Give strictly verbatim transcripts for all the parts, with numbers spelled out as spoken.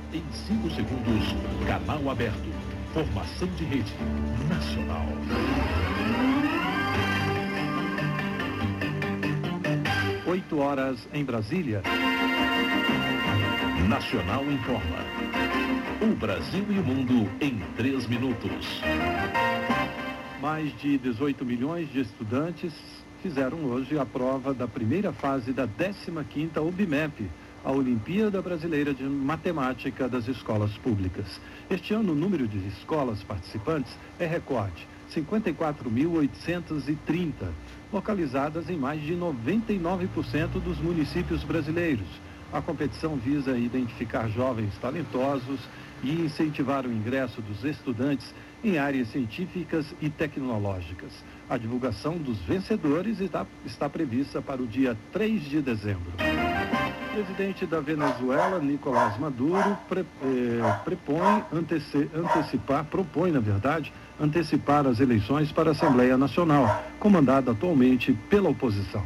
Em cinco segundos, canal aberto. Formação de rede nacional. oito horas em Brasília. Nacional informa. O Brasil e o mundo em três minutos. Mais de dezoito milhões de estudantes fizeram hoje a prova da primeira fase da décima quinta OBMEP, a Olimpíada Brasileira de Matemática das Escolas Públicas. Este ano, o número de escolas participantes é recorde, cinquenta e quatro mil oitocentos e trinta, localizadas em mais de noventa e nove por cento dos municípios brasileiros. A competição visa identificar jovens talentosos e incentivar o ingresso dos estudantes em áreas científicas e tecnológicas. A divulgação dos vencedores está, está prevista para o dia três de dezembro. O presidente da Venezuela, Nicolás Maduro, pre, eh, prepõe anteci, antecipar, propõe, na verdade, antecipar as eleições para a Assembleia Nacional, comandada atualmente pela oposição.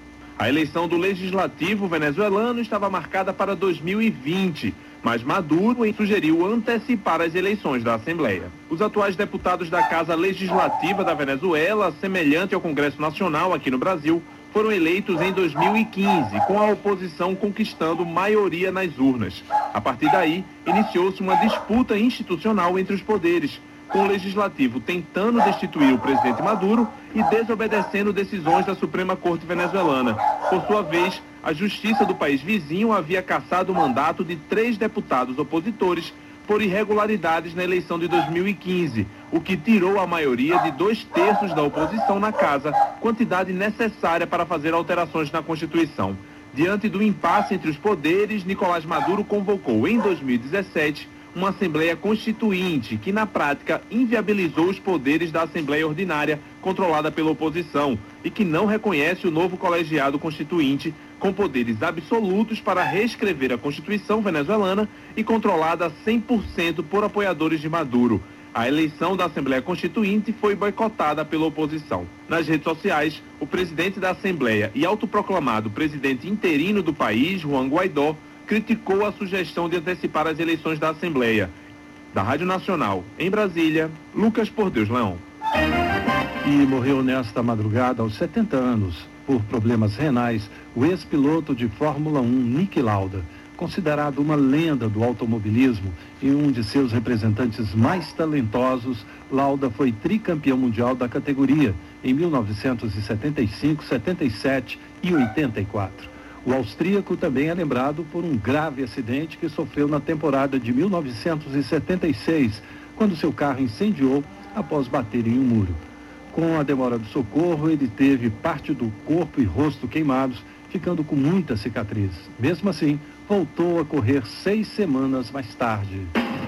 A eleição do Legislativo venezuelano estava marcada para dois mil e vinte, mas Maduro sugeriu antecipar as eleições da Assembleia. Os atuais deputados da Casa Legislativa da Venezuela, semelhante ao Congresso Nacional aqui no Brasil, foram eleitos em dois mil e quinze, com a oposição conquistando maioria nas urnas. A partir daí, iniciou-se uma disputa institucional entre os poderes, com o Legislativo tentando destituir o presidente Maduro e desobedecendo decisões da Suprema Corte venezuelana. Por sua vez, a Justiça do país vizinho havia cassado o mandato de três deputados opositores por irregularidades na eleição de dois mil e quinze, o que tirou a maioria de dois terços da oposição na casa, quantidade necessária para fazer alterações na Constituição. Diante do impasse entre os poderes, Nicolás Maduro convocou em dois mil e dezessete uma Assembleia Constituinte, que na prática inviabilizou os poderes da Assembleia Ordinária, controlada pela oposição, e que não reconhece o novo colegiado constituinte, com poderes absolutos para reescrever a Constituição venezuelana e controlada cem por cento por apoiadores de Maduro. A eleição da Assembleia Constituinte foi boicotada pela oposição. Nas redes sociais, o presidente da Assembleia e autoproclamado presidente interino do país, Juan Guaidó, criticou a sugestão de antecipar as eleições da Assembleia. Da Rádio Nacional, em Brasília, Lucas Por Deus Leão. E morreu nesta madrugada, aos setenta anos, por problemas renais, o ex-piloto de Fórmula um, Niki Lauda. Considerado uma lenda do automobilismo e um de seus representantes mais talentosos, Lauda foi tricampeão mundial da categoria em mil novecentos e setenta e cinco, setenta e sete e oitenta e quatro. O austríaco também é lembrado por um grave acidente que sofreu na temporada de mil novecentos e setenta e seis, quando seu carro incendiou após bater em um muro. Com a demora do socorro, ele teve parte do corpo e rosto queimados, ficando com muitas cicatrizes. Mesmo assim, voltou a correr seis semanas mais tarde.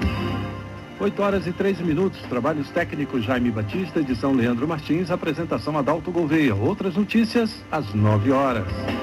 oito horas e três minutos, trabalhos técnicos Jaime Batista, edição Leandro Martins, apresentação Adalto Gouveia. Outras notícias às nove horas.